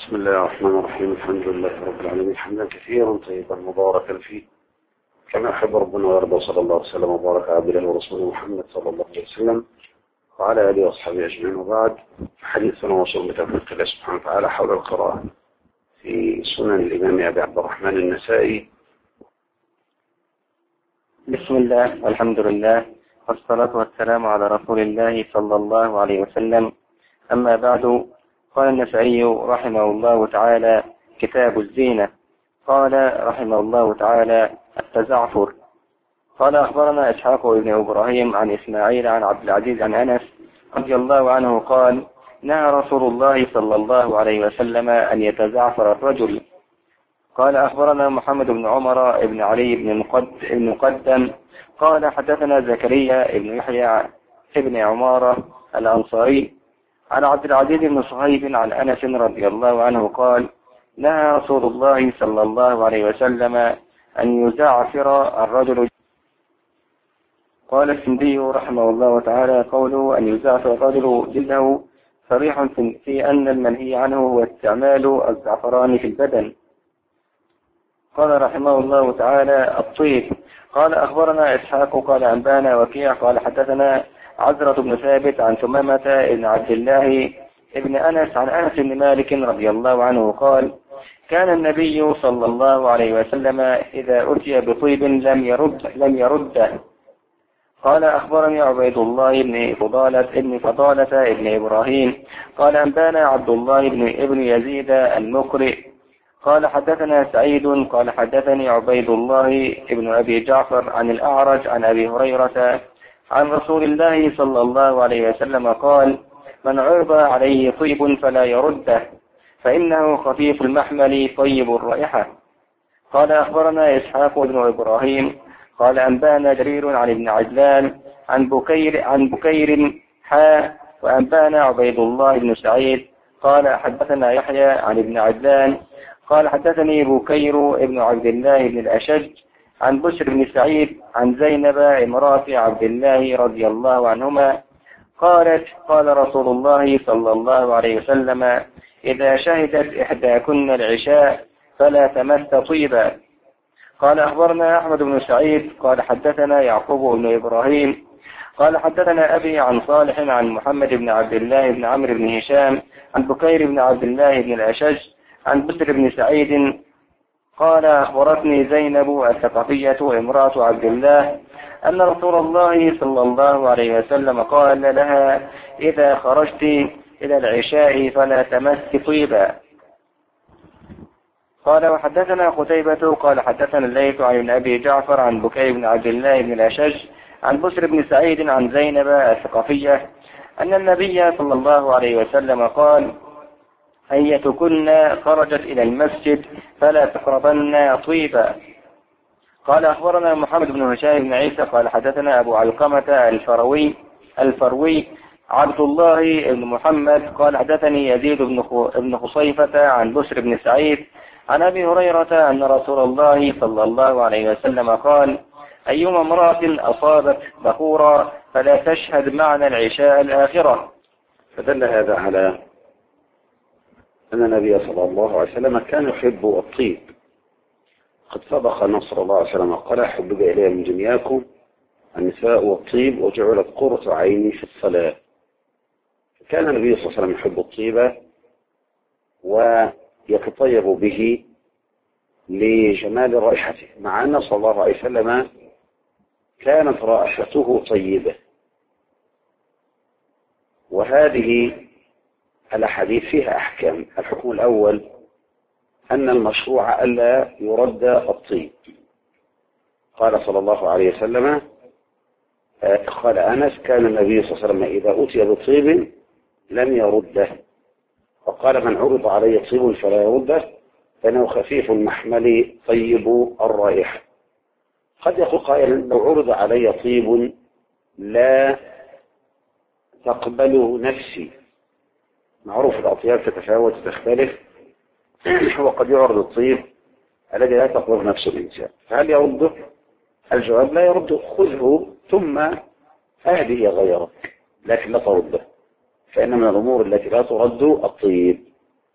بسم الله الرحمن الرحيم. الحمد لله رب العالمين، حمدا كثيرا طيبا مباركا فيه كما يحب ربنا ويرضى. صلى الله وسلم وبارك على عبده ورسوله محمد صلى الله عليه وسلم وعلى اله واصحابه اجمعين. وبعد، حديثنا وصول بتوفيق الله سبحانه وتعالى حول القراءة في سنن الامام ابي عبد الرحمن النسائي. بسم الله والحمد لله والصلاة والسلام على رسول الله صلى الله عليه وسلم. أما بعد، قال النسائي رحمه الله تعالى: كتاب الزينة. قال رحمه الله تعالى: التزعفر. قال أخبرنا إسحاق بن إبراهيم عن إسماعيل عن عبد العزيز عن أنس رضي الله عنه قال: نهى رسول الله صلى الله عليه وسلم أن يتزعفر الرجل. قال أخبرنا محمد بن عمر بن علي بن مقدم قال حدثنا زكريا بن يحيى بن عمارة الأنصاري عن عبد العزيز بن صهيب عن أنس رضي الله عنه قال: نهى رسول الله صلى الله عليه وسلم أن يزعفر الرجل. قال السندي رحمه الله تعالى: قوله أن يزعفر الرجل جلده صريح في أن المنهي عنه هو استعمال الزعفران في البدن. قال رحمه الله تعالى: الطيب. قال أخبرنا إسحاق قال أنبانا وكيع قال حدثنا عزرة بن ثابت عن ثمامة بن عبد الله ابن أنس عن أنس بن مالك رضي الله عنه قال: كان النبي صلى الله عليه وسلم إذا أتي بطيب لم يرده. قال أخبرني عبيد الله بن فضالة ابن إبراهيم قال أنبانا عبد الله بن يزيد المقرئ قال حدثنا سعيد قال حدثني عبيد الله بن أبي جعفر عن الأعرج عن أبي هريرة عن رسول الله صلى الله عليه وسلم قال: من عرض عليه طيب فلا يرده فإنه خفيف المحمل طيب الرائحة. قال أخبرنا إسحاق بن إبراهيم قال أنبانا جرير عن ابن عجلان عن بكير وأنبانا عبيد الله بن سعيد قال حدثنا يحيى عن ابن عجلان قال حدثني بكير ابن عبد الله بن الأشج عن بشر بن سعيد عن زينب امرأة عبد الله رضي الله عنهما قالت: قال رسول الله صلى الله عليه وسلم: إذا شهدت إحداكن العشاء فلا تمس طيبا. قال أخبرنا أحمد بن سعيد قال حدثنا يعقوب بن إبراهيم قال حدثنا أبي عن صالح عن محمد بن عبد الله بن عمرو بن هشام عن بكير بن عبد الله بن الأشج عن بشر بن سعيد قال: أخبرتني زينب الثقفية امرأة عبد الله أن رسول الله صلى الله عليه وسلم قال لها: إذا خرجت إلى العشاء فلا تمس طيبا. قال وحدثنا قتيبة قال حدثنا الليث عن أبي جعفر عن بكير بن عبد الله بن الأشج عن بشر بن سعيد عن زينب الثقفية أن النبي صلى الله عليه وسلم قال: أيتكن خرجت إلى المسجد فلا تقربن طيبا. قال أخبرنا محمد بن هشام بن عيسى قال حدثنا أبو علقمة الفروي عبد الله بن محمد قال حدثني يزيد بن خصيفة عن بشر بن سعيد عن أبي هريرة أن رسول الله صلى الله عليه وسلم قال: أيما امرأة أصابت بخورا فلا تشهد معنا العشاء الآخرة. فدل هذا على أن النبي صلى الله عليه وسلم كان يحب الطيب. قد سبق أن صلى الله عليه وسلم قال: حبب إلي من دنياكم النساء والطيب وجعلت قرة عيني في الصلاة. كان النبي صلى الله عليه وسلم يحب الطيب ويتطيب به لجمال رائحته، مع أن صلى الله عليه وسلم كانت رائحته طيبة. وهذه الأحاديث فيها أحكام. الحكم الأول أن المشروع ألا يرد الطيب. قال صلى الله عليه وسلم، قال أنس: كان النبي صلى الله عليه وسلم إذا أتي بطيب لم يرده. وقال: من عرض عليه طيب فلا يرده فإنه خفيف المحمل طيب الرائحة. قد يقول قائل: لو عرض علي طيب لا تقبله نفسي. معروف الأطياب تتفاوت وتختلف، وقد يعرض الطيب الذي لا تقبله نفس الإنسان، فهل يرده؟ الجواب: لا يرده. خذه ثم هذه غيرك، لكن لا ترده، فإن من الأمور التي لا ترد الطيب.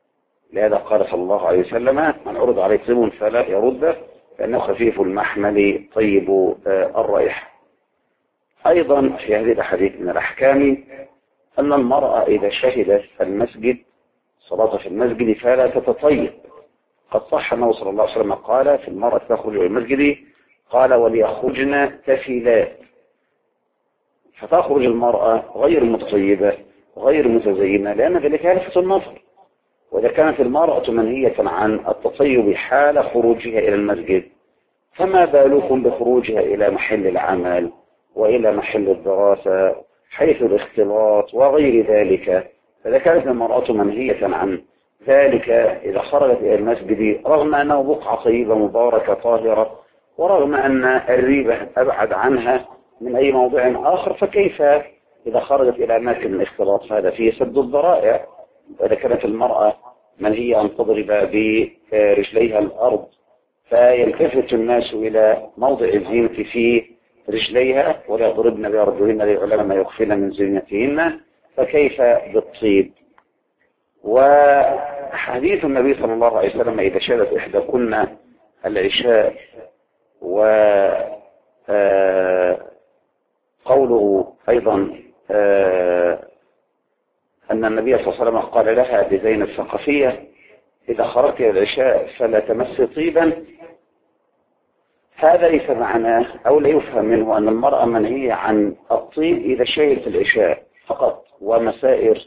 لهذا قال صلى الله عليه وسلم: من عرض عليه طيب فلا يرده فإنه خفيف المحمل طيب الرائحة. أيضا في هذه الأحاديث من الأحكام أن المرأة إذا شهدت المسجد صلاة في المسجد فلا تتطيب. قد صح أنه صلى الله عليه وسلم قال في المرأة تخرج إلى المسجد قال: وليخرجن تفيلات. فتخرج المرأة غير متطيبة غير متزينة لأن ذلك يلفت النظر. وإذا كانت المرأة منهية عن التطيب حال خروجها إلى المسجد فما بالكم بخروجها إلى محل العمل وإلى محل الدراسة حيث الاختلاط وغير ذلك. فإذا كانت المرأة منهية عن ذلك إذا خرجت إلى المسجد رغم أنه بقعة طيبة مباركة طاهرة ورغم أن الريبة أبعد عنها من أي موضع آخر، فكيف إذا خرجت إلى أماكن الاختلاط؟ فهذا فيه سد الذرائع. وإذا كانت المرأة منهية أن تضرب برجليها الأرض فيلتفت الناس إلى موضع الزينة في رجليها ولا يضربن بأرجلهن ليعلم ما يخفين من زينتهن، فكيف بالطيب؟ وحديث النبي صلى الله عليه وسلم: إذا شهدت إحداكن العشاء، وقوله أيضا أن النبي صلى الله عليه وسلم قال لها بزينب الثقفية: إذا خرجت إلى العشاء فلا تمس طيبا. هذا ليس معناه أو لا يفهم منه أن المرأة منهية عن الطيب إذا شهدت العشاء فقط، ومسائر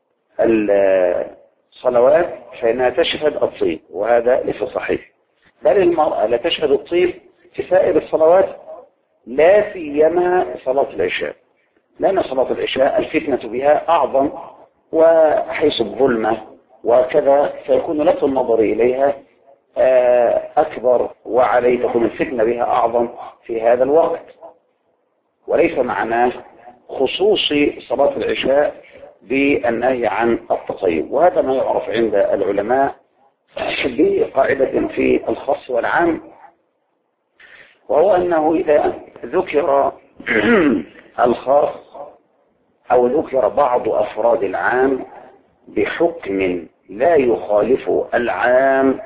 الصلوات فإنها تشهد الطيب، وهذا ليس صحيح. بل المرأة لا تشهد الطيب في سائر الصلوات لا سيما صلاة العشاء، لأن صلاة العشاء الفتنة بها أعظم، وحيث الظلمة وكذا فيكون لفت النظر إليها أكبر، وعليه تكون الفتنة بها أعظم في هذا الوقت. وليس معناه خصوص صلاة العشاء بالنهي عن التطيب. وهذا ما يعرف عند العلماء بقاعدة في الخاص والعام، وهو أنه إذا ذكر الخاص أو ذكر بعض أفراد العام بحكم لا يخالف العام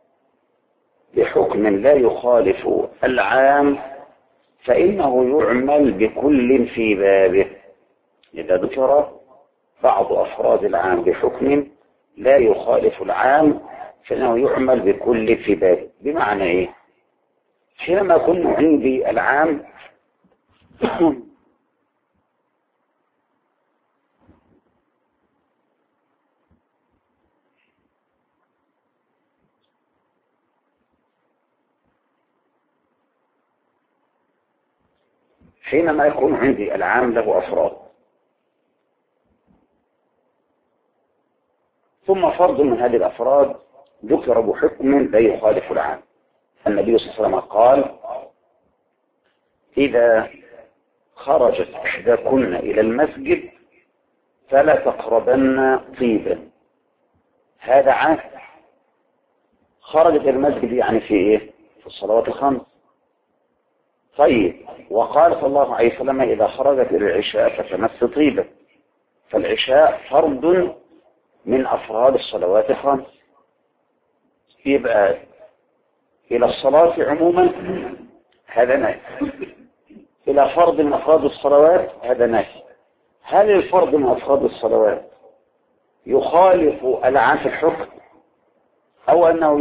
فإنه يعمل بكل في بابه. إذا ذكر بعض أفراد العام بحكم لا يخالف العام فإنه يعمل بكل في بابه. بمعنى إيه؟ حينما كن عندي العام حينما يكون عندي العام له أفراد، ثم فرد من هذه الأفراد ذكر بحكم لا يخالف العام. النبي صلى الله عليه وسلم قال: إذا خرجت إحداكن إلى المسجد فلا تقربن طيبا. هذا عام، خرجت إلى المسجد يعني في إيه؟ في الصلوات الخمس. طيب، وقال صلى الله عليه وسلم: إذا خرجت إلى العشاء فتمس طيبا. فالعشاء فرد من أفراد الصلوات الخمس، يبقى إلى الصلاة عموما هذا نهي، إلى فرد من أفراد الصلوات هذا نهي. هل الفرد من أفراد الصلوات يخالف العام في الحكم أو أنه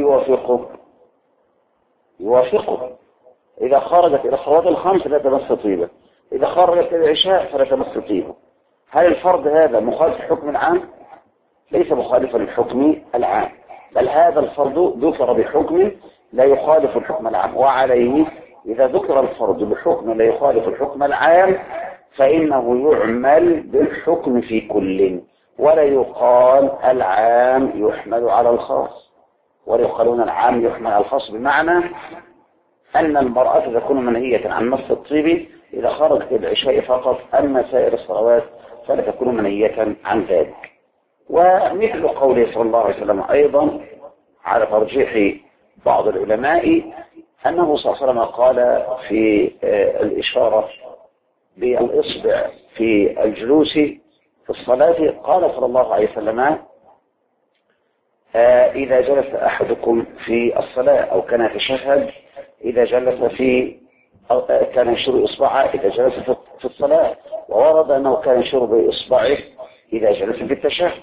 يوافقه؟ إذا خرجت إلى الصلوات الخمس لا تمس طيبا، إذا خرجت إلى العشاء فلا تمس طيبا. هل الفرد هذا مخالف الحكم العام؟ ليس مخالفا للحكم العام، بل هذا الفرد ذكر بحكم لا يخالف الحكم العام. وعليه إذا ذكر الفرد بحكم لا يخالف الحكم العام فإنه يعمل بالحكم في كل، ولا يقال العام يحمل على الخاص، ولا يقالون العام يحمل على الخاص، بمعنى أن المرأة تكون منهية عن مس الطيب إذا خرجت العشاء فقط، أما سائر الصلوات فلا تكون منهية عن ذلك. ومثل قوله صلى الله عليه وسلم أيضا على ترجيح بعض العلماء أنه صلى الله عليه وسلم قال في الإشارة بالإصبع في الجلوس في الصلاة، قال صلى الله عليه وسلم: إذا جلس أحدكم في الصلاة أو كان يتشهد إذا جلس كان يشير إصبعه إذا جلس في الصلاة، وورد أنه كان يشير بإصبعه إذا جلس في التشهد.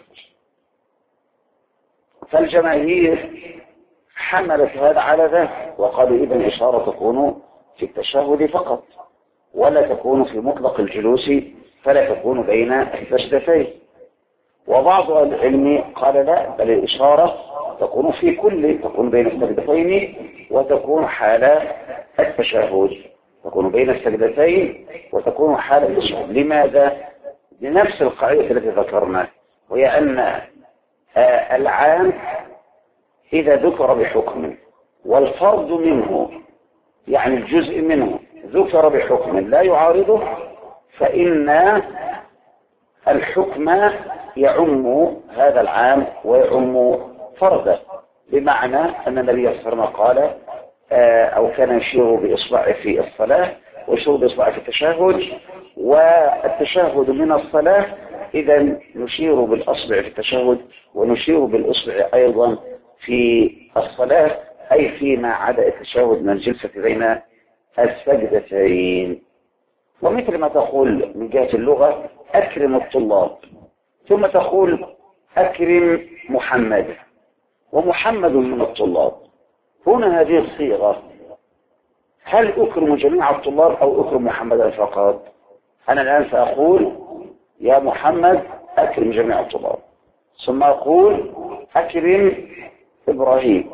فالجماهير حملت هذا على ذلك وقالوا إذا الإشارة تكون في التشهد فقط ولا تكون في مطلق الجلوس، فلا تكون بين السجدتين. وبعض العلم قال لا، بل الإشارة تكون في تكون بين السجدتين وتكون حال التشهد، تكون بين السجدتين وتكون حال التشهد. لماذا؟ لنفس القاعدة التي ذكرناها، وهي أن العام إذا ذكر بحكم والفرد منه يعني الجزء منه ذكر بحكم لا يعارضه، فإن الحكم يعم هذا العام ويعم فرده، بمعنى أن النبي صلى الله عليه وسلم قال أو كان يشير بإصبعه في الصلاة ويشير بإصبعه في التشهد، والتشهد من الصلاة إذا نشير بالأصبع في التشهد ونشير بالأصبع أيضا في الصلاة، أي فيما عدا التشهد من الجلسة بين السجدتين. ومثل ما تقول من جهة اللغة أكرم الطلاب، ثم تقول أكرم محمد، ومحمد من الطلاب. هنا هذه الصيغة، هل أكرم جميع الطلاب أو أكرم محمدا فقط؟ أنا الآن سأقول يا محمد أكرم جميع الطلاب، ثم أقول أكرم إبراهيم.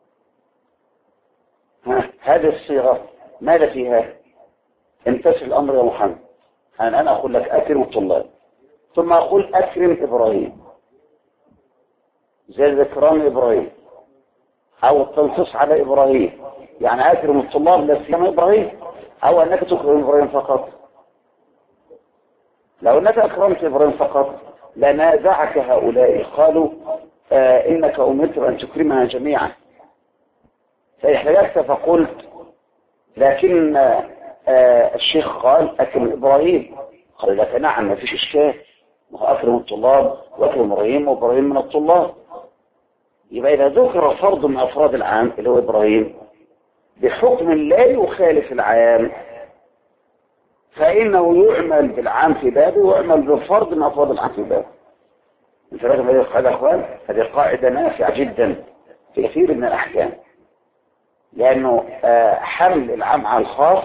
هذه الصيغة ماذا فيها؟ امتثل الأمر يا محمد. أنا أقول لك أكرم الطلاب، ثم أقول أكرم إبراهيم زي ذكران إبراهيم، أو التنصيص على إبراهيم، يعني أكرم الطلاب لا سيما إبراهيم، أو أنك تكرم إبراهيم فقط. لو أنك أكرمت إبراهيم فقط لنازعك هؤلاء، قالوا إنك أمرت أن تكرمها جميعا، فإحتجت فقلت لكن الشيخ قال أكرم إبراهيم، قال لك نعم ما فيش إشكال، أكرم الطلاب وأكرم إبراهيم وإبراهيم من الطلاب. يبقى إذا ذكر فرد من أفراد العام اللي هو إبراهيم بحكم لا يخالف العام، فإنه يعمل بالعام في بابه ويعمل بالفرد من أفراد العام في بابه. انت لازم هذه القاعدة يا أخوان، هذه قاعدة نافعة جدا في كثير من الأحكام، لأنه حمل العام على الخاص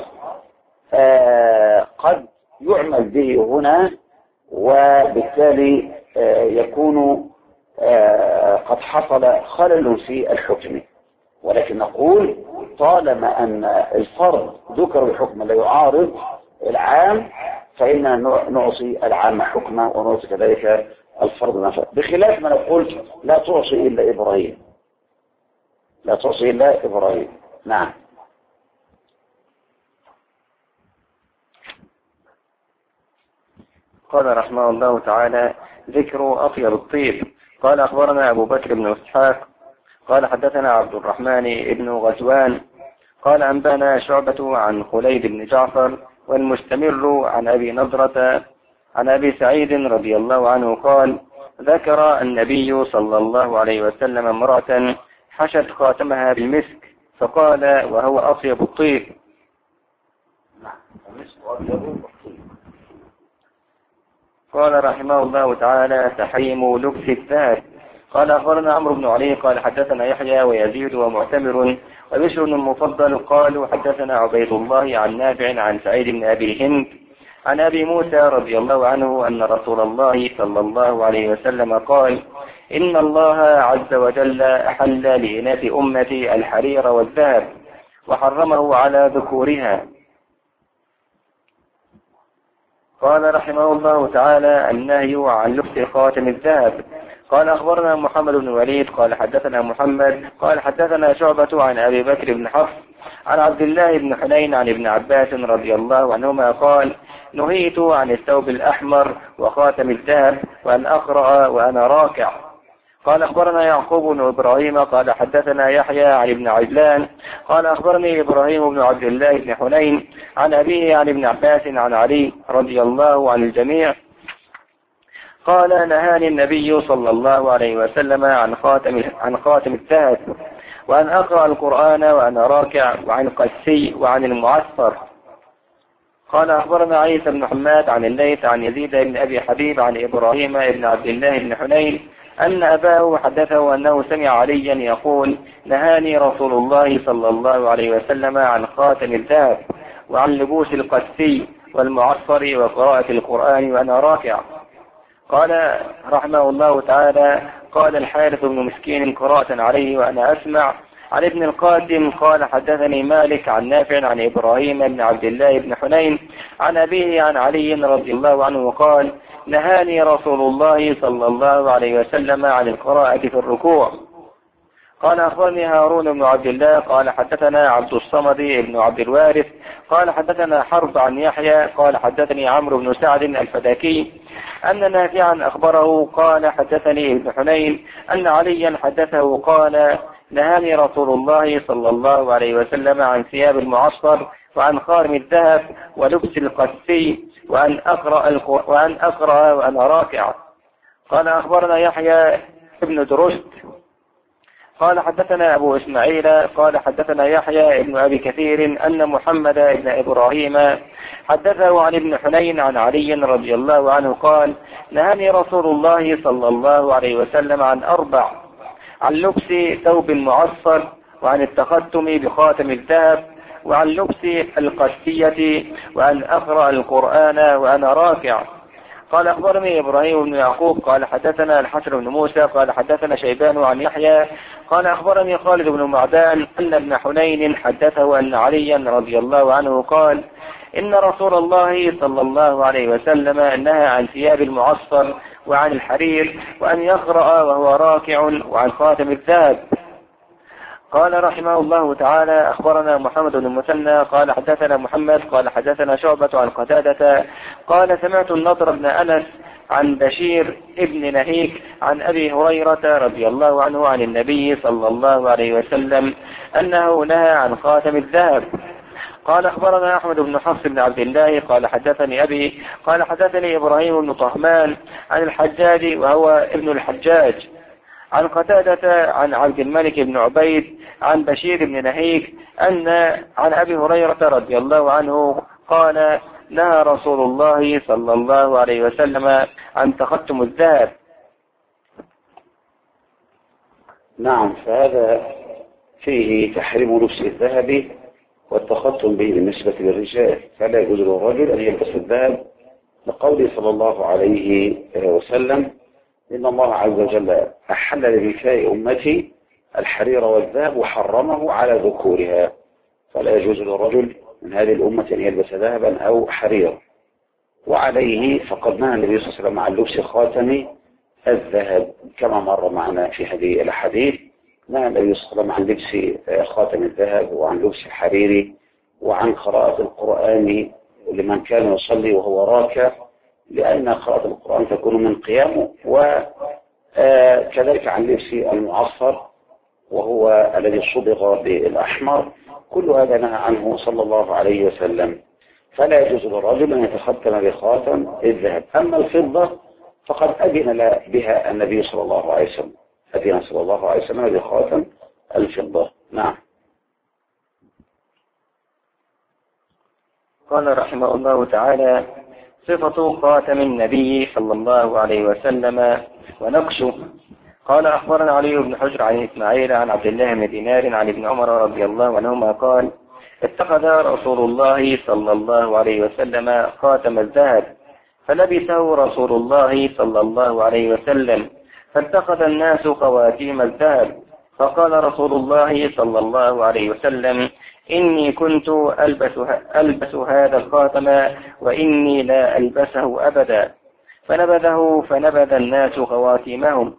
قد يعمل به هنا، وبالتالي يكون قد حصل خلل في الحكم. ولكن نقول طالما أن الفرد ذكر بحكم لا يعارض العام فإننا نعصي العام حكما ونعصي كذلك الفرد نفسه، بخلاف ما نقول لا تعصي إلا إبراهيم، لا تعصي إلا إبراهيم. نعم. قال رحمه الله تعالى: ذكر أطيب الطيب. قال أخبرنا أبو بكر بن إسحاق قال حدثنا عبد الرحمن بن غزوان قال أنبانا شعبة عن خليد بن جعفر والمستمر عن أبي نضرة عن أبي سعيد رضي الله عنه قال: ذكر النبي صلى الله عليه وسلم امرأة حشت خاتمها بالمسك فقال: وهو أطيب الطيب. قال رحمه الله تعالى: تحريم لبس الذهب. قال أخبرنا عمرو بن علي قال حدثنا يحيى ويزيد ومعتمر وبشر المفضل قالوا حدثنا عبيد الله عن نافع عن سعيد بن أبي هند عن أبي موسى رضي الله عنه أن رسول الله صلى الله عليه وسلم قال: إن الله عز وجل أحل لإناث أمتي الحرير والذهب وحرمه على ذكورها. قال رحمه الله تعالى: النهي عن لبس خاتم الذهب. قال أخبرنا محمد بن الوليد قال حدثنا محمد قال حدثنا شعبة عن أبي بكر بن حفص عن عبد الله بن حنين عن ابن عباس رضي الله عنهما قال: نهيت عن الثوب الأحمر وخاتم الذهب وأن أقرأ وأنا راكع. قال أخبرنا يعقوب بن إبراهيم قال حدثنا يحيى عن ابن عجلان قال أخبرني إبراهيم بن عبد الله بن حنين عن أبيه عن ابن عباس عن علي رضي الله عن الجميع قال نهاني النبي صلى الله عليه وسلم عن خاتم الذهب، وأن أقرأ القرآن وأنا راكع، وعن القسي، وعن المعصر. قال أخبرنا عيسى بن حماد عن الليث عن يزيد بن أبي حبيب عن إبراهيم بن عبد الله بن حنين أن أباه حدثه أنه سمع عليا يقول نهاني رسول الله صلى الله عليه وسلم عن خاتم الذهب، وعن لبوس القسي والمعصر، وقراءة القرآن وأنا راكع. قال رحمه الله تعالى: قال الحارث بن مسكين قراءة عليه وأنا أسمع. عن ابن القاسم قال حدثني مالك عن نافع عن إبراهيم بن عبد الله بن حنين عن أبيه عن علي رضي الله عنه قال نهاني رسول الله صلى الله عليه وسلم عن القراءة في الركوع. قال أخبرني هارون بن عبد الله قال حدثنا عبد الصمد بن عبد الوارث قال حدثنا حرب عن يحيى قال حدثني عمرو بن سعد الفداكي أن نافعا أخبره قال حدثني ابن حنين أن عليا حدثه قال نهاني رسول الله صلى الله عليه وسلم عن ثياب المعصر، وعن خارم الذهب، ولبس القسي، وأن أقرأ وأنا راكع. قال أخبرنا يحيى ابن درشد قال حدثنا أبو إسماعيل قال حدثنا يحيى ابن أبي كثير أن محمد بن إبراهيم حدثه عن ابن حنين عن علي رضي الله عنه قال نهاني رسول الله صلى الله عليه وسلم عن 4: عن لبس ثوب معصر، وعن التختم بخاتم الذهب، وعن لبس القسية، وأن أقرأ القرآن وأنا راكع. قال أخبرني إبراهيم بن يعقوب قال حدثنا الحسن بن موسى قال حدثنا شيبان عن يحيى قال أخبرني خالد بن معدان أن ابن حنين حدثه أن عليا رضي الله عنه قال إن رسول الله صلى الله عليه وسلم نهى عن ثياب المعصر وعن الحرير، وأن يقرأ وهو راكع، وعن خاتم الذهب. قال رحمه الله تعالى أخبرنا محمد بن المثنى قال حدثنا محمد قال حدثنا شعبة عن قتادة قال سمعت النضر بن أنس عن بشير ابن نهيك عن أبي هريرة رضي الله عنه عن النبي صلى الله عليه وسلم أنه نهى عن خاتم الذهب. قال أخبرنا أحمد بن حفص بن عبد الله قال حدثني أبي قال حدثني إبراهيم بن طهمان عن الحجاج وهو ابن الحجاج عن قتادة عن عبد الملك بن عبيد عن بشير بن نهيك عن أبي هريرة رضي الله عنه قال نهى رسول الله صلى الله عليه وسلم عن تختم الذهب. نعم، فهذا فيه تحريم لبس الذهب والتختم به بالنسبة للرجال، فلا يجوز للرجل أن يلبس الذهب لقوله صلى الله عليه وسلم إن الله عز وجل أحل لنساء أمتي الحرير والذهب وحرمه على ذكورها، فلا يجوز للرجل من هذه الأمة أن يلبس ذهبا أو حرير. وعليه فقد نهى النبي صلى الله عليه وسلم عن لبس خاتم الذهب كما مر معنا في هذه الأحاديث. نهى النبي صلى الله عليه وسلم عن لبس خاتم الذهب، وعن لبس الحرير، وعن قراءة القرآن لمن كان يصلي وهو راكع، لأن قراءة القرآن تكون من قيامه، وكذلك عن لبس المعصر وهو الذي صبغ بالأحمر. كل هذا نهى عنه صلى الله عليه وسلم، فلا يجوز للرجل أن يتختم بخاتم الذهب. أما الفضة فقد أذن بها النبي صلى الله عليه وسلم، أذن صلى الله عليه وسلم بخاتم الفضة. نعم. قال رحمه الله تعالى صفة خاتم النبي صلى الله عليه وسلم ونقشه. قال أخبرنا علي بن حجر عن إسماعيل عن عبد الله بن دينار عن ابن عمر رضي الله عنهما قال اتخذ رسول الله صلى الله عليه وسلم خاتم الذهب، فلبسه رسول الله صلى الله عليه وسلم، فاتخذ الناس خواتيم الذهب، فقال رسول الله صلى الله عليه وسلم إني كنت ألبس هذا الخاتم وإني لا ألبسه أبدا، فنبذ الناس خواتيمهم،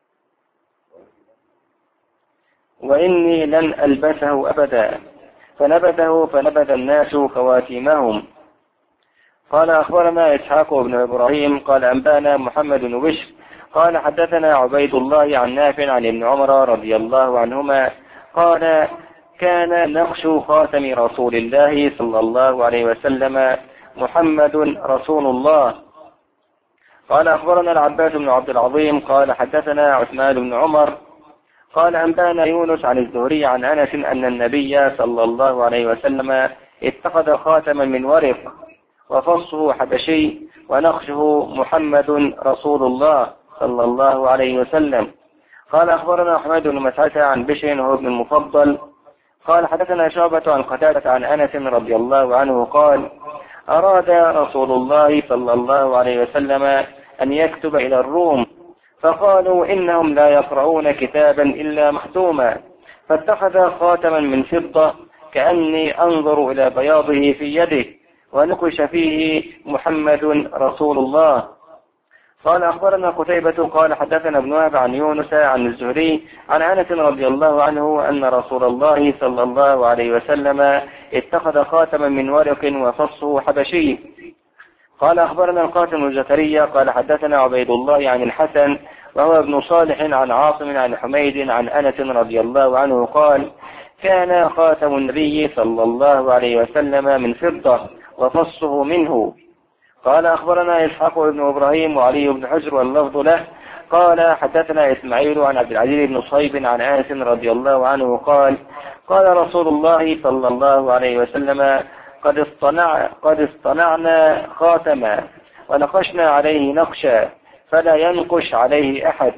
وإني لن ألبسه أبدا، فنبذ الناس خواتيمهم. قال أخبرنا إسحاق بن إبراهيم قال أنبانا محمد بن بشر قال حدثنا عبيد الله عن نافع عن ابن عمر رضي الله عنهما قال كان نقش خاتم رسول الله صلى الله عليه وسلم محمد رسول الله. قال أخبرنا العباس بن عبد العظيم قال حدثنا عثمان بن عمر قال أنبانا يونس عن الزهري عن أنس أن النبي صلى الله عليه وسلم اتخذ خاتما من ورق وفصه حبشي ونقشه محمد رسول الله صلى الله عليه وسلم. قال أخبرنا أحمد بن مسعدة عن بشر هو ابن المفضل قال حدثنا شعبة عن قتادة عن أنس رضي الله عنه قال أراد رسول الله صلى الله عليه وسلم أن يكتب إلى الروم فقالوا إنهم لا يقرؤون كتابا إلا مختوما فاتخذ خاتما من فضة كأني أنظر إلى بياضه في يده ونقش فيه محمد رسول الله. قال أخبرنا قتيبة قال حدثنا ابن وهب عن يونس عن الزهري عن أنس رضي الله عنه أن رسول الله صلى الله عليه وسلم اتخذ خاتما من ورق وفصه حبشي. قال أخبرنا القاسم بن زكريا قال حدثنا عبيد الله عن الحسن وهو ابن صالح عن عاصم عن حميد عن أنس رضي الله عنه قال كان خاتم النبي صلى الله عليه وسلم من فضة وفصه منه. قال أخبرنا إسحاق بن إبراهيم وعلي بن حجر واللفظ له قال حدثنا إسماعيل عن عبد العزيز بن صهيب عن أنس رضي الله عنه قال قال رسول الله صلى الله عليه وسلم قد اصطنعنا خاتما ونقشنا عليه نقشا فلا ينقش عليه أحد.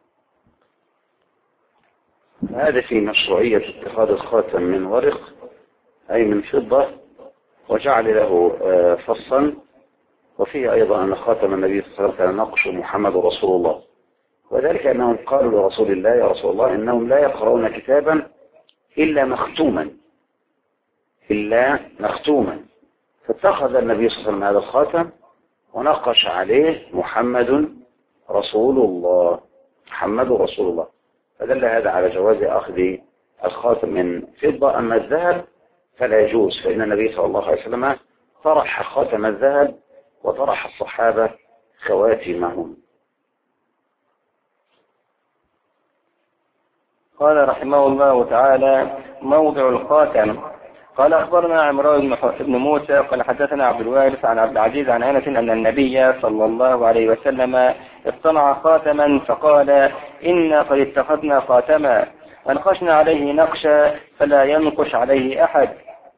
هذا في مشروعية اتخاذ الخاتم من ورق أي من فضة وجعل له فصا، وفيه أيضا أن خاتم النبي صلى الله عليه وسلم كان نقش محمد رسول الله، وذلك أنهم قالوا لرسول الله يا رسول الله إنهم لا يقرؤون كتابا إلا مختوما فاتخذ النبي صلى الله عليه وسلم هذا الخاتم ونقش عليه محمد رسول الله فدل هذا على جواز أخذ الخاتم من فضة. أما الذهب فلا يجوز، فإن النبي صلى الله عليه وسلم طرح خاتم الذهب وطرح الصحابة خواتمهم. قال رحمه الله تعالى موضع الخاتم. قال أخبرنا عمران بن موسى قال حدثنا عبد الوارث عن عبد العزيز عن أنس أن النبي صلى الله عليه وسلم اصطنع خاتما فقال إنا قد اتخذنا خاتما ونقشنا عليه نقشا فلا ينقش عليه أحد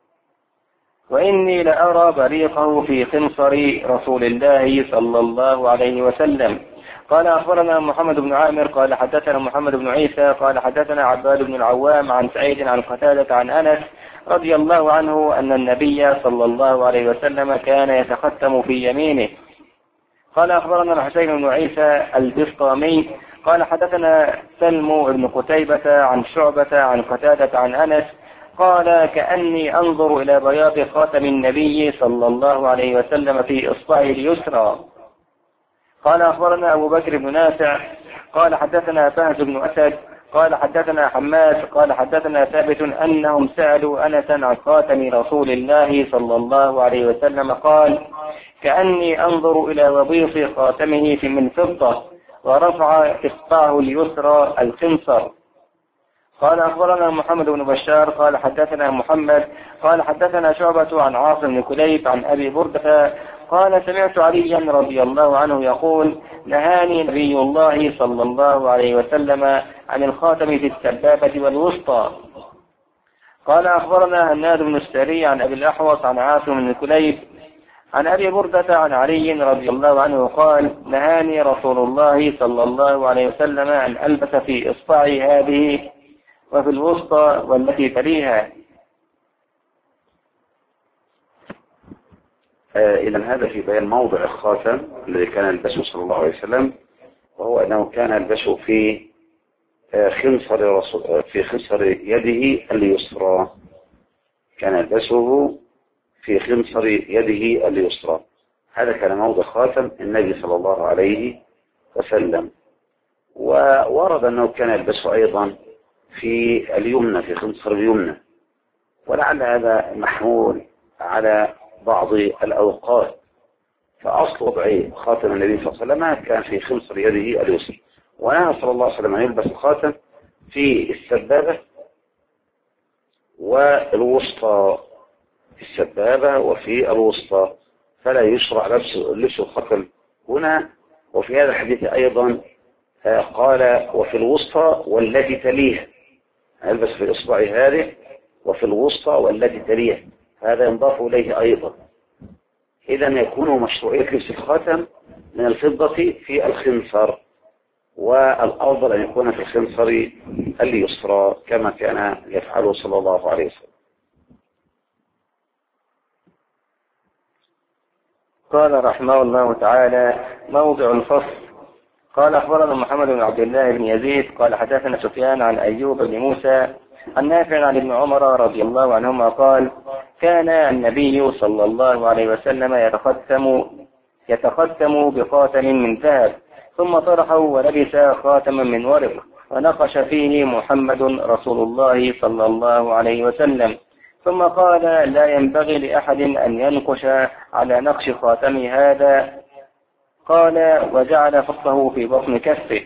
وإني لأرى بريقه في خنصر رسول الله صلى الله عليه وسلم. قال أخبرنا محمد بن عامر قال حدثنا محمد بن عيسى قال حدثنا عباد بن العوام عن سعيد عن قتادة عن أنس رضي الله عنه أن النبي صلى الله عليه وسلم كان يتختم في يمينه. قال أخبرنا الحسين بن عيسى البسطامي قال حدثنا سلم بن قتيبة عن شعبة عن قتادة عن أنس قال كأني أنظر إلى بياض خاتم النبي صلى الله عليه وسلم في إصبعه اليسرى. قال أخبرنا أبو بكر بن نافع قال حدثنا فهد بن أسد قال حدثنا حماد قال حدثنا ثابت أنهم سألوا أنسا عن خاتم رسول الله صلى الله عليه وسلم قال كأني أنظر إلى وبيص خاتمه من فضة ورفع إصبعه اليسرى الخنصر. قال أخبرنا محمد بن بشار قال حدثنا محمد قال حدثنا شعبة عن عاصم بن كليب عن أبي بردة قال سمعت عليا رضي الله عنه يقول نهاني نبي الله صلى الله عليه وسلم عن الخاتم في السبابة والوسطى. قال أخبرنا هناد بن السري عن أبي الأحوص عن عاصم بن كليب عن أبي بردة عن علي رضي الله عنه قال نهاني رسول الله صلى الله عليه وسلم أن ألبس في إصبعي هذه وفي الوسطى والتي تليها. إذن هذا في بيان موضع الخاتم الذي كان يلبسه صلى الله عليه وسلم، وهو أنه كان يلبسه في خنصر يده اليسرى، كان يلبسه في خنصر يده اليسرى. هذا كان موضع خاتم النبي صلى الله عليه وسلم. وورد أنه كان يلبسه أيضا في اليمنى في خنصر اليمنى، ولعل هذا محمول على بعض الأوقات، فأصل وضع خاتم النبي صلى الله عليه وسلم كان في خنصر يده اليسرى، ونهى صلى الله عليه وسلم أن يلبس الخاتم في السبابة والوسطى، في السبابة وفي الوسطى، فلا يشرع لبس الخاتم هنا وفي هذا الحديث أيضا قال وفي الوسطى والتي تليها، ألبس في إصبعي هذه وفي الوسطى والتي تليها، هذا ينضاف إليه أيضا. إذا يكون مشروعية لبس الخاتم من الفضة في الخنصر، والأفضل أن يكون في الخنصر اليسرى كما كان يفعله صلى الله عليه وسلم. قال رحمه الله تعالى: موضع الفصل. قال أخبرنا محمد بن عبد الله بن يزيد قال حدثنا سفيان عن أيوب بن موسى عن نافع عن ابن عمر رضي الله عنهما قال: كان النبي صلى الله عليه وسلم يتختم بخاتم من ذهب، ثم طرحه ولبس خاتما من ورق، ونقش فيه محمد رسول الله صلى الله عليه وسلم، ثم قال: لا ينبغي لأحد أن ينقش على نقش خاتم هذا. قال: وجعل فصه في بطن كفه.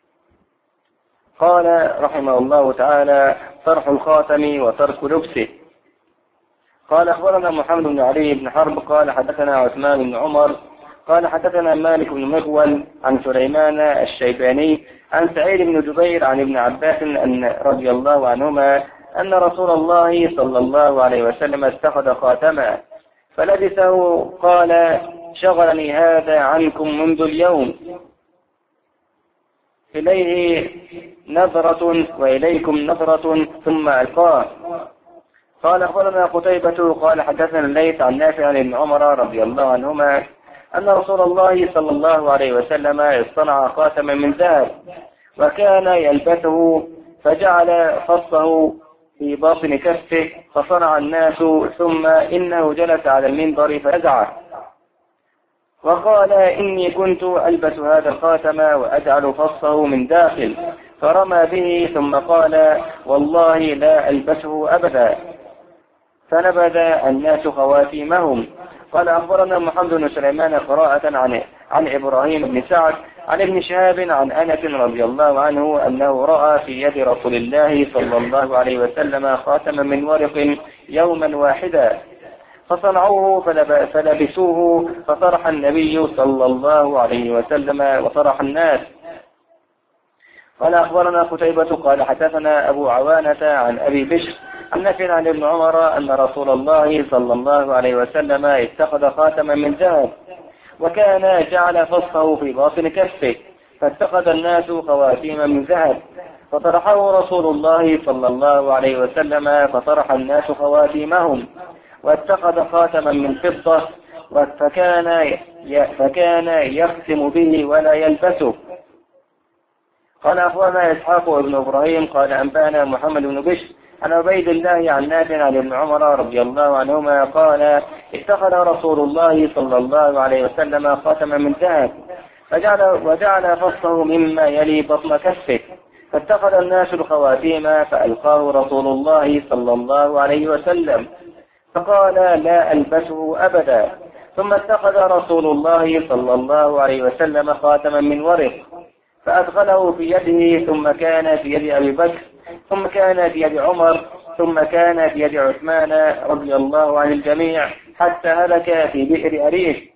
قال رحمه الله تعالى: طرح الخاتم وترك لبسه. قال أخبرنا محمد بن علي بن حرب قال حدثنا عثمان بن عمر قال حدثنا مالك بن مغول عن سليمان الشيباني عن سعيد بن جبير عن ابن عباس أن رضي الله عنهما أن رسول الله صلى الله عليه وسلم اتخذ خاتما فلبسه، قال: شغلني هذا عنكم منذ اليوم، إليه نظرة وإليكم نظرة ثم ألقاه. قال أخبرنا قتيبة قال حدثنا الليث عن نافع عن ابن عمر رضي الله عنهما أن رسول الله صلى الله عليه وسلم اصطنع خاتما من ذهب وكان يلبسه، فجعل فصه في باطن كفه فصنع الناس، ثم إنه جلس على المنبر فنزعه وقال: إني كنت ألبس هذا الخاتم وأجعل فصه من داخل، فرمى به ثم قال: والله لا ألبسه أبدا، فنبذ الناس خواتيمهم. قال أخبرنا محمد بن سليمان قراءة عن إبراهيم بن سعد عن ابن شهاب عن أنس رضي الله عنه أنه رأى في يد رسول الله صلى الله عليه وسلم خاتما من ورق يوما واحدا، فصنعوه فلبسوه، فطرح النبي صلى الله عليه وسلم وطرح الناس. قال أخبرنا قتيبة قال حدثنا أبو عوانة عن أبي بشر عن نافع عن ابن عمر أن رسول الله صلى الله عليه وسلم اتخذ خاتما من ذهب وكان جعل فصه في باطن كفه، فاتخذ الناس خواتيم من ذهب، فطرحه رسول الله صلى الله عليه وسلم فطرح الناس خواتيمهم، واتخذ خاتما من فضة فكان يختم به ولا يلبسه. قال أخبرنا إسحاق وابن إبراهيم قال أنبانا محمد بن بشر عن عبيد الله عن نافع عن ابن عمر رضي الله عنهما قال: اتخذ رسول الله صلى الله عليه وسلم خاتما من ذهب وجعل فصه مما يلي بطن كفه، فاتخذ الناس الخواتيم فألقاه رسول الله صلى الله عليه وسلم، فقال: لا ألبسه أبدا. ثم اتخذ رسول الله صلى الله عليه وسلم خاتما من ورق فأدخله في يده، ثم كان في يد أبي بكر، ثم كان في يد عمر، ثم كان في يد عثمان رضي الله عن الجميع، حتى هلك في بئر أريش.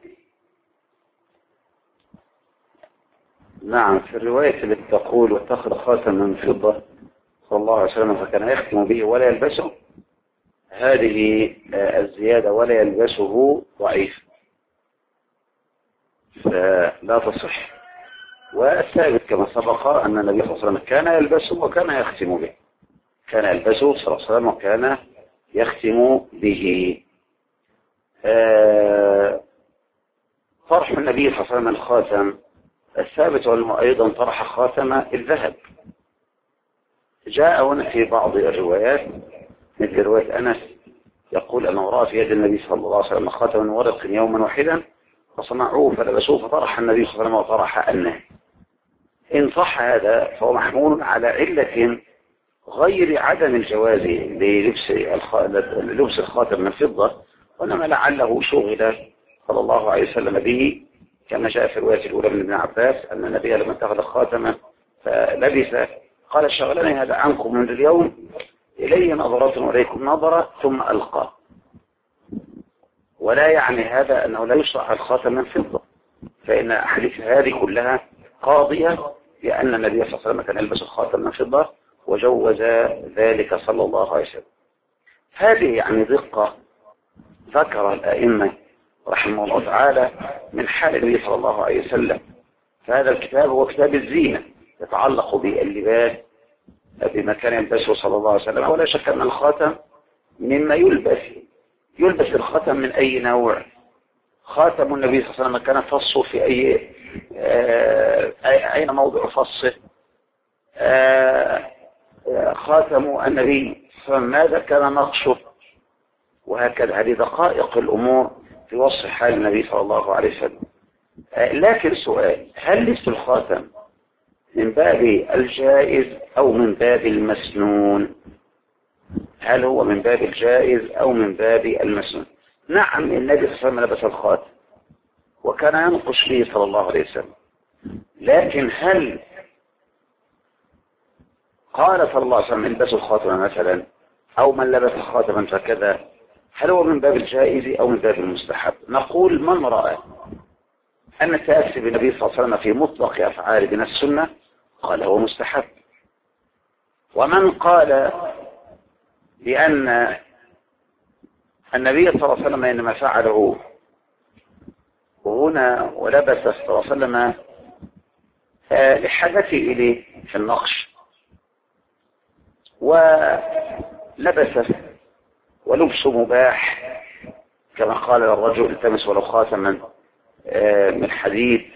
نعم، في الرواية التي تقول واتخذ خاتما من فضة صلى الله عليه وسلم فكان يختم به ولا يلبسه، هذه الزيادة ولا يلبسه ضعيف فلا تصح. والثابت كما سبق أن النبي صلى الله عليه وسلم كان يلبسه وكان يختم به، كان يلبسه صلى الله عليه وسلم وكان يختم به. طرح النبي صلى الله عليه وسلم الخاتم الثابت أنه أيضا طرح خاتم الذهب. جاء هنا في بعض الروايات مثل رواية أنس يقول أنه رأى في يد النبي صلى الله عليه وسلم خاتما من ورق يوما واحدا فصنعوه فلبسوه فطرح النبي صلى الله عليه وسلم وطرح الناس. إن صح هذا فهو محمول على علة غير عدم الجواز للبس الخاتم من فضة، وإنما لعله شغل صلى الله عليه وسلم به، كما جاء في الرواية الأولى من ابن عباس أن النبي لما اتخذ خاتما فلبس قال: شغلني هذا عنكم منذ اليوم، إليه نظرة وإليكم نظرة ثم ألقى. ولا يعني هذا أنه لا يشرع الخاتم من فضة، فإن أحاديث هذه كلها قاضية بأن النبي صلى الله عليه وسلم كان يلبس الخاتم من فضة وجوز ذلك صلى الله عليه وسلم. هذه يعني دقة ذكر الأئمة رحمه الله تعالى من حال النبي صلى الله عليه وسلم. فهذا الكتاب هو كتاب الزينة يتعلق باللباس بما كان يلبسه صلى الله عليه وسلم. ولا شك أن الخاتم مما يلبس الخاتم من أي نوع. خاتم النبي صلى الله عليه وسلم كان فصه في أين موضع فصه. خاتم النبي ماذا كان نقشه، وهكذا. هذه دقائق الأمور في وصف حال النبي صلى الله عليه وسلم. لكن سؤال: هل لبس الخاتم من باب الجائز أو من باب المسنون؟ هل هو من باب الجائز أو من باب المسنون؟ نعم، النبي صلى الله عليه وسلم لبس الخاتم وكان ينقش فيه صلى الله عليه وسلم، لكن هل قال صلى الله عليه وسلم البسوا الخاتم مثلا، أو من لبس خاتما فكذا؟ هل هو من باب الجائز أو من باب المستحب؟ نقول: من رأى أن التأسي بالنبي صلى الله عليه وسلم في مطلق أفعاله من السنة قال هو مستحب. ومن قال بأن النبي صلى الله عليه وسلم إنما فعله هنا ولبس صلى الله عليه وسلم لحاجته إليه في النقش ولبس ولبسه مباح، كما قال الرجل: التمس ولو خاتما من حديد،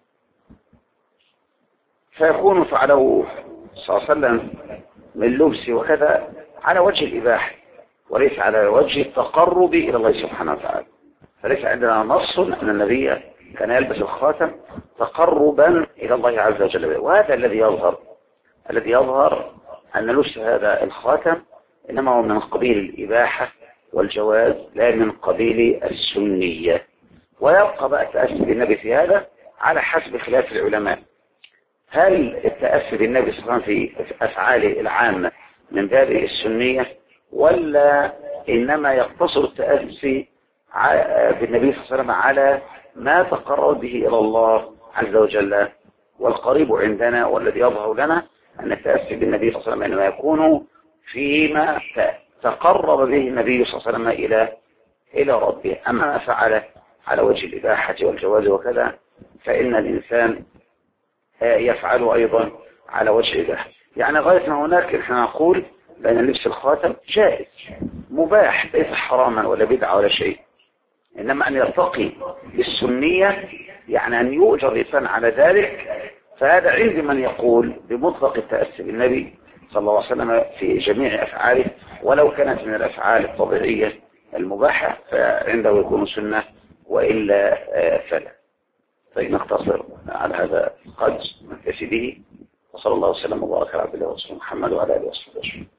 فيكون فعله صلى الله عليه وسلم من لبسه وكذا على وجه الإباحة وليس على وجه التقرب إلى الله سبحانه وتعالى. فليس عندنا نص أن النبي كان يلبس الخاتم تقربا إلى الله عز وجل. وهذا الذي يظهر أن لبس هذا الخاتم إنما هو من قبيل الإباحة والجواز لا من قبيل السنية. ويبقى بقى التأسي بالنبي في هذا على حسب خلاف العلماء. هل التأسي بالنبي صلى الله عليه وسلم في أفعاله العامة من باب السنية، ولا إنما يقتصر التأسي بالنبي صلى الله عليه وسلم على ما تقرب به إلى الله عز وجل؟ والقريب عندنا والذي يظهر لنا أن التأسي بالنبي صلى الله عليه وسلم إنما يكون فيما تقرب به النبي صلى الله عليه وسلم إلى ربه. أما ما فعل على وجه الإباحة والجواز وكذا فإن الإنسان يفعل أيضا على وجه الإباحة. يعني غاية ما هناك نحن نقول بأن لبس الخاتم جائز مباح، ليس حراما ولا بدعة ولا شيء، إنما أن يرتقي بالسنية يعني أن يؤجر الإنسان على ذلك. فهذا عند من يقول بمطلق التأسي بالنبي صلى الله عليه وسلم في جميع أفعاله ولو كانت من الأفعال الطبيعية المباحة فعنده يكون سنة، وإلا فلا. طيب نقتصر على هذا القدر نكتفي به، وصلى الله وسلم وبارك على عبده ورسوله محمد وعلى آله وصحبه أجمعين.